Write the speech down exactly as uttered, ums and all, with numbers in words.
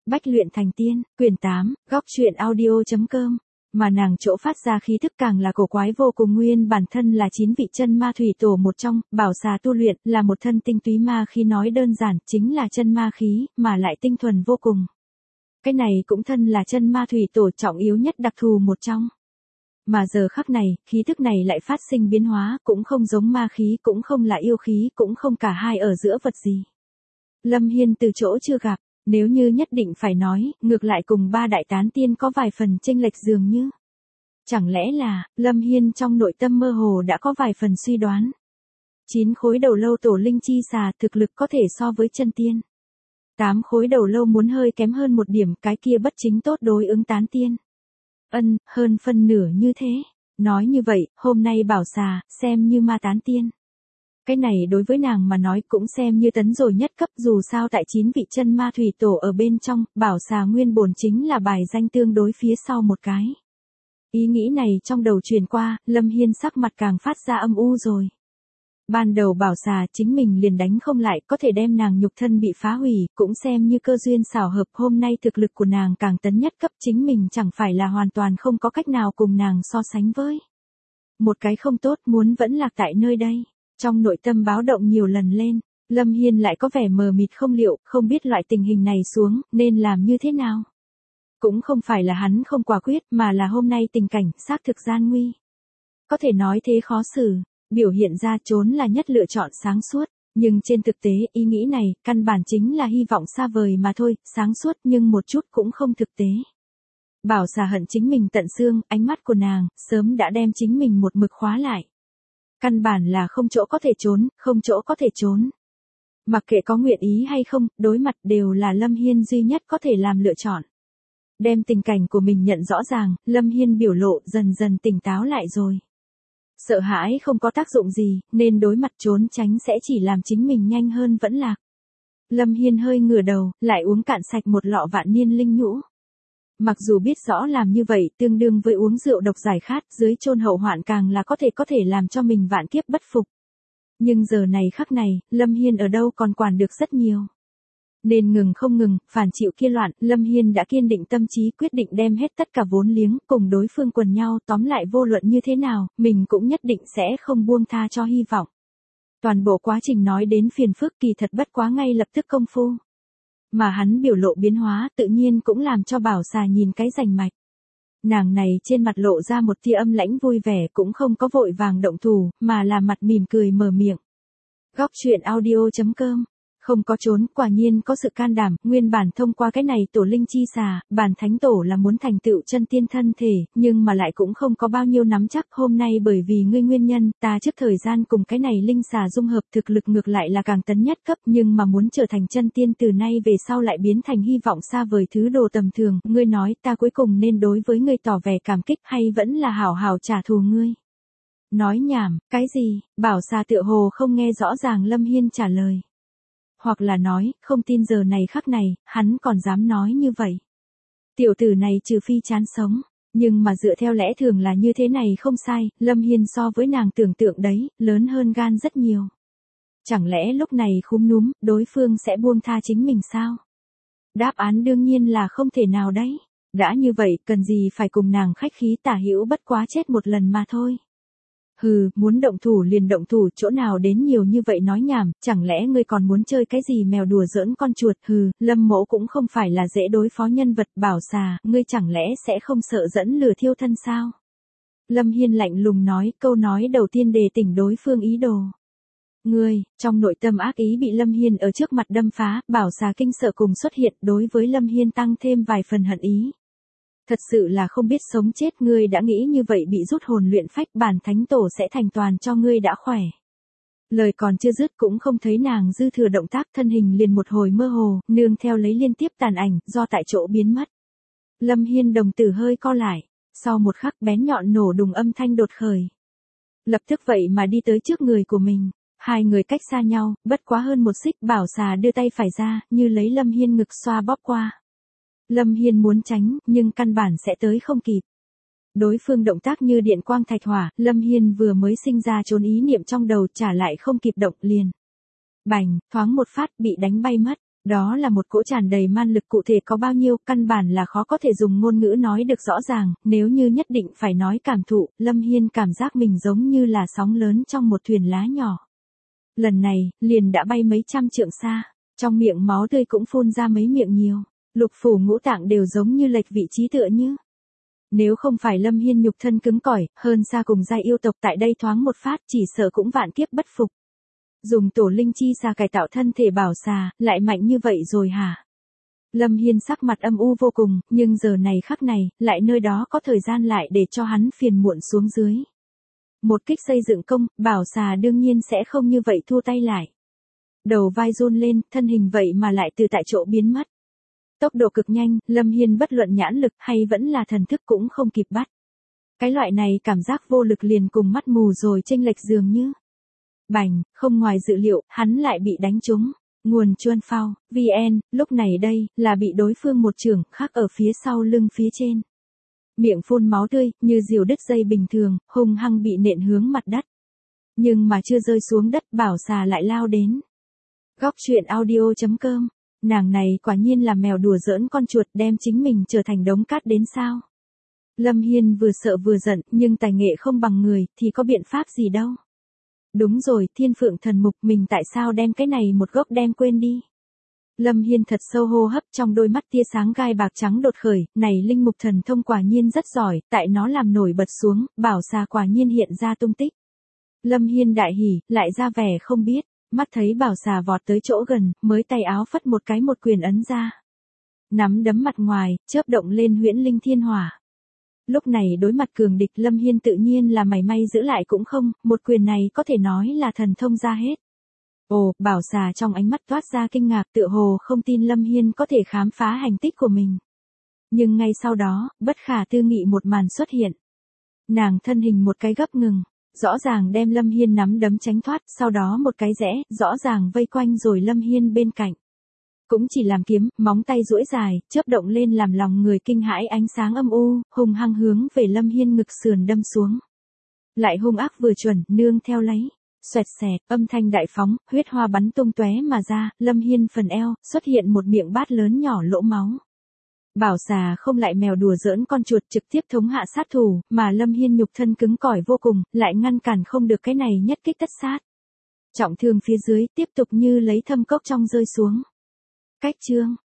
Bách luyện thành tiên, quyển tám, góc truyện audio.com. Mà nàng chỗ phát ra khí thức càng là cổ quái vô cùng, nguyên bản thân là chín vị chân ma thủy tổ một trong, bảo xà tu luyện là một thân tinh túy ma khí, nói đơn giản chính là chân ma khí, mà lại tinh thuần vô cùng. Cái này cũng thân là chân ma thủy tổ trọng yếu nhất đặc thù một trong. Mà giờ khắc này, khí thức này lại phát sinh biến hóa, cũng không giống ma khí, cũng không là yêu khí, cũng không cả hai ở giữa vật gì. Lâm Hiên từ chỗ chưa gặp, nếu như nhất định phải nói, ngược lại cùng ba đại tán tiên có vài phần chênh lệch dường như. Chẳng lẽ là, Lâm Hiên trong nội tâm mơ hồ đã có vài phần suy đoán. Chín khối đầu lâu tổ linh chi xà thực lực có thể so với chân tiên. Tám khối đầu lâu muốn hơi kém hơn một điểm, cái kia bất chính tốt đối ứng tán tiên. Ân, hơn phân nửa như thế. Nói như vậy, hôm nay bảo xà, xem như ma tán tiên. Cái này đối với nàng mà nói cũng xem như tấn rồi nhất cấp, dù sao tại chín vị chân ma thủy tổ ở bên trong, bảo xà nguyên bổn chính là bài danh tương đối phía sau một cái. Ý nghĩ này trong đầu truyền qua, Lâm Hiên sắc mặt càng phát ra âm u rồi. Ban đầu bảo xà chính mình liền đánh không lại, có thể đem nàng nhục thân bị phá hủy, cũng xem như cơ duyên xảo hợp, hôm nay thực lực của nàng càng tấn nhất cấp, chính mình chẳng phải là hoàn toàn không có cách nào cùng nàng so sánh với. Một cái không tốt muốn vẫn lạc tại nơi đây. Trong nội tâm báo động nhiều lần lên, Lâm Hiên lại có vẻ mờ mịt không liệu, không biết loại tình hình này xuống, nên làm như thế nào. Cũng không phải là hắn không quả quyết, mà là hôm nay tình cảnh, xác thực gian nguy. Có thể nói thế khó xử, biểu hiện ra trốn là nhất lựa chọn sáng suốt, nhưng trên thực tế, ý nghĩ này, căn bản chính là hy vọng xa vời mà thôi, sáng suốt nhưng một chút cũng không thực tế. Bảo xà hận chính mình tận xương, ánh mắt của nàng, sớm đã đem chính mình một mực khóa lại. Căn bản là không chỗ có thể trốn, không chỗ có thể trốn. Mặc kệ có nguyện ý hay không, đối mặt đều là Lâm Hiên duy nhất có thể làm lựa chọn. Đem tình cảnh của mình nhận rõ ràng, Lâm Hiên biểu lộ dần dần tỉnh táo lại rồi. Sợ hãi không có tác dụng gì, nên đối mặt trốn tránh sẽ chỉ làm chính mình nhanh hơn vẫn lạc. Lâm Hiên hơi ngửa đầu, lại uống cạn sạch một lọ vạn niên linh nhũ. Mặc dù biết rõ làm như vậy tương đương với uống rượu độc giải khát, dưới chôn hậu hoạn càng là có thể có thể làm cho mình vạn kiếp bất phục. Nhưng giờ này khắc này, Lâm Hiên ở đâu còn quản được rất nhiều. Nên ngừng không ngừng, phản chịu kia loạn, Lâm Hiên đã kiên định tâm trí, quyết định đem hết tất cả vốn liếng, cùng đối phương quần nhau, tóm lại vô luận như thế nào, mình cũng nhất định sẽ không buông tha cho hy vọng. Toàn bộ quá trình nói đến phiền phức kỳ thật bất quá ngay lập tức công phu. Mà hắn biểu lộ biến hóa tự nhiên cũng làm cho bảo xà nhìn cái rành mạch. Nàng này trên mặt lộ ra một tia âm lãnh vui vẻ, cũng không có vội vàng động thủ, mà là mặt mỉm cười mở miệng. Góc truyện audio.com. Không có trốn, quả nhiên có sự can đảm, nguyên bản thông qua cái này tổ linh chi xà, bản thánh tổ là muốn thành tựu chân tiên thân thể, nhưng mà lại cũng không có bao nhiêu nắm chắc, hôm nay bởi vì ngươi nguyên nhân, ta trước thời gian cùng cái này linh xà dung hợp, thực lực ngược lại là càng tấn nhất cấp, nhưng mà muốn trở thành chân tiên từ nay về sau lại biến thành hy vọng xa vời thứ đồ tầm thường, ngươi nói ta cuối cùng nên đối với ngươi tỏ vẻ cảm kích hay vẫn là hảo hảo trả thù ngươi. Nói nhảm, cái gì, bảo xà tựa hồ không nghe rõ ràng Lâm Hiên trả lời. Hoặc là nói, không tin giờ này khắc này, hắn còn dám nói như vậy. Tiểu tử này trừ phi chán sống, nhưng mà dựa theo lẽ thường là như thế này không sai, Lâm Hiên so với nàng tưởng tượng đấy, lớn hơn gan rất nhiều. Chẳng lẽ lúc này khúm núm, đối phương sẽ buông tha chính mình sao? Đáp án đương nhiên là không thể nào đấy. Đã như vậy, cần gì phải cùng nàng khách khí, tả hữu bất quá chết một lần mà thôi. Hừ, muốn động thủ liền động thủ, chỗ nào đến nhiều như vậy nói nhảm, chẳng lẽ ngươi còn muốn chơi cái gì mèo đùa giỡn con chuột, hừ, Lâm mỗ cũng không phải là dễ đối phó nhân vật, bảo xà, ngươi chẳng lẽ sẽ không sợ dẫn lửa thiêu thân sao? Lâm Hiên lạnh lùng nói, câu nói đầu tiên đề tỉnh đối phương ý đồ. Ngươi, trong nội tâm ác ý bị Lâm Hiên ở trước mặt đâm phá, bảo xà kinh sợ cùng xuất hiện, đối với Lâm Hiên tăng thêm vài phần hận ý. Thật sự là không biết sống chết, ngươi đã nghĩ như vậy bị rút hồn luyện phách, bản thánh tổ sẽ thành toàn cho ngươi đã khỏe. Lời còn chưa dứt cũng không thấy nàng dư thừa động tác, thân hình liền một hồi mơ hồ, nương theo lấy liên tiếp tàn ảnh, do tại chỗ biến mất. Lâm Hiên đồng tử hơi co lại, sau một khắc bén nhọn nổ đùng âm thanh đột khởi. Lập tức vậy mà đi tới trước người của mình, hai người cách xa nhau, bất quá hơn một xích, bảo xà đưa tay phải ra, như lấy Lâm Hiên ngực xoa bóp qua. Lâm Hiên muốn tránh, nhưng căn bản sẽ tới không kịp. Đối phương động tác như điện quang thạch hỏa, Lâm Hiên vừa mới sinh ra trốn ý niệm trong đầu trả lại không kịp động liền. Bành, thoáng một phát bị đánh bay mất, Đó là một cỗ tràn đầy man lực, cụ thể có bao nhiêu, căn bản là khó có thể dùng ngôn ngữ nói được rõ ràng, nếu như nhất định phải nói cảm thụ, Lâm Hiên cảm giác mình giống như là sóng lớn trong một thuyền lá nhỏ. Lần này, liền đã bay mấy trăm trượng xa, trong miệng máu tươi cũng phun ra mấy miệng nhiều, lục phủ ngũ tạng đều giống như lệch vị trí tựa như. Nếu không phải Lâm Hiên nhục thân cứng cỏi, hơn xa cùng giai yêu tộc tại đây thoáng một phát chỉ sợ cũng vạn kiếp bất phục. Dùng tổ linh chi xà cải tạo thân thể bảo xà, lại mạnh như vậy rồi hả? Lâm Hiên sắc mặt âm u vô cùng, nhưng giờ này khắc này, lại nơi đó có thời gian lại để cho hắn phiền muộn xuống dưới. Một kích xây dựng công, bảo xà đương nhiên sẽ không như vậy thua tay lại. Đầu vai run lên, thân hình vậy mà lại từ tại chỗ biến mất. Tốc độ cực nhanh, Lâm Hiên bất luận nhãn lực hay vẫn là thần thức cũng không kịp bắt. Cái loại này cảm giác vô lực liền cùng mắt mù rồi chênh lệch dường như. Bành, không ngoài dự liệu, hắn lại bị đánh trúng. Nguồn Chuan Phao, vê en, lúc này đây, là bị đối phương một chưởng khắc ở phía sau lưng phía trên. Miệng phun máu tươi, như diều đứt dây bình thường, hung hăng bị nện hướng mặt đất. Nhưng mà chưa rơi xuống đất, bảo xà lại lao đến. Góc truyện audio chấm com, nàng này quả nhiên là mèo đùa giỡn con chuột, đem chính mình trở thành đống cát đến sao. Lâm Hiên vừa sợ vừa giận, nhưng tài nghệ không bằng người, thì có biện pháp gì đâu. Đúng rồi, thiên phượng thần mục, mình tại sao đem cái này một gốc đem quên đi. Lâm Hiên thật sâu hô hấp, trong đôi mắt tia sáng gai bạc trắng đột khởi, này linh mục thần thông quả nhiên rất giỏi, tại nó làm nổi bật xuống, bảo xà quả nhiên hiện ra tung tích. Lâm Hiên đại hỉ, lại ra vẻ không biết, mắt thấy bảo xà vọt tới chỗ gần, mới tay áo phất một cái một quyền ấn ra. Nắm đấm mặt ngoài, chớp động lên huyễn linh thiên hỏa. Lúc này đối mặt cường địch, Lâm Hiên tự nhiên là mảy may giữ lại cũng không, một quyền này có thể nói là thần thông ra hết. Ồ, bảo xà trong ánh mắt toát ra kinh ngạc, tựa hồ không tin Lâm Hiên có thể khám phá hành tích của mình. Nhưng ngay sau đó, bất khả tư nghị một màn xuất hiện. Nàng thân hình một cái gấp ngừng, rõ ràng đem Lâm Hiên nắm đấm tránh thoát, sau đó một cái rẽ, rõ ràng vây quanh rồi Lâm Hiên bên cạnh. Cũng chỉ làm kiếm, móng tay duỗi dài, chớp động lên làm lòng người kinh hãi ánh sáng âm u, hung hăng hướng về Lâm Hiên ngực sườn đâm xuống. Lại hung ác vừa chuẩn, nương theo lấy. Xoẹt xẹt, âm thanh đại phóng, huyết hoa bắn tung tóe mà ra, Lâm Hiên phần eo, xuất hiện một miệng bát lớn nhỏ lỗ máu. Bảo xà không lại mèo đùa giỡn con chuột, trực tiếp thống hạ sát thủ, mà Lâm Hiên nhục thân cứng cỏi vô cùng, lại ngăn cản không được cái này nhất kích tất sát. Trọng thương phía dưới, tiếp tục như lấy thâm cốc trong rơi xuống. Cách chương.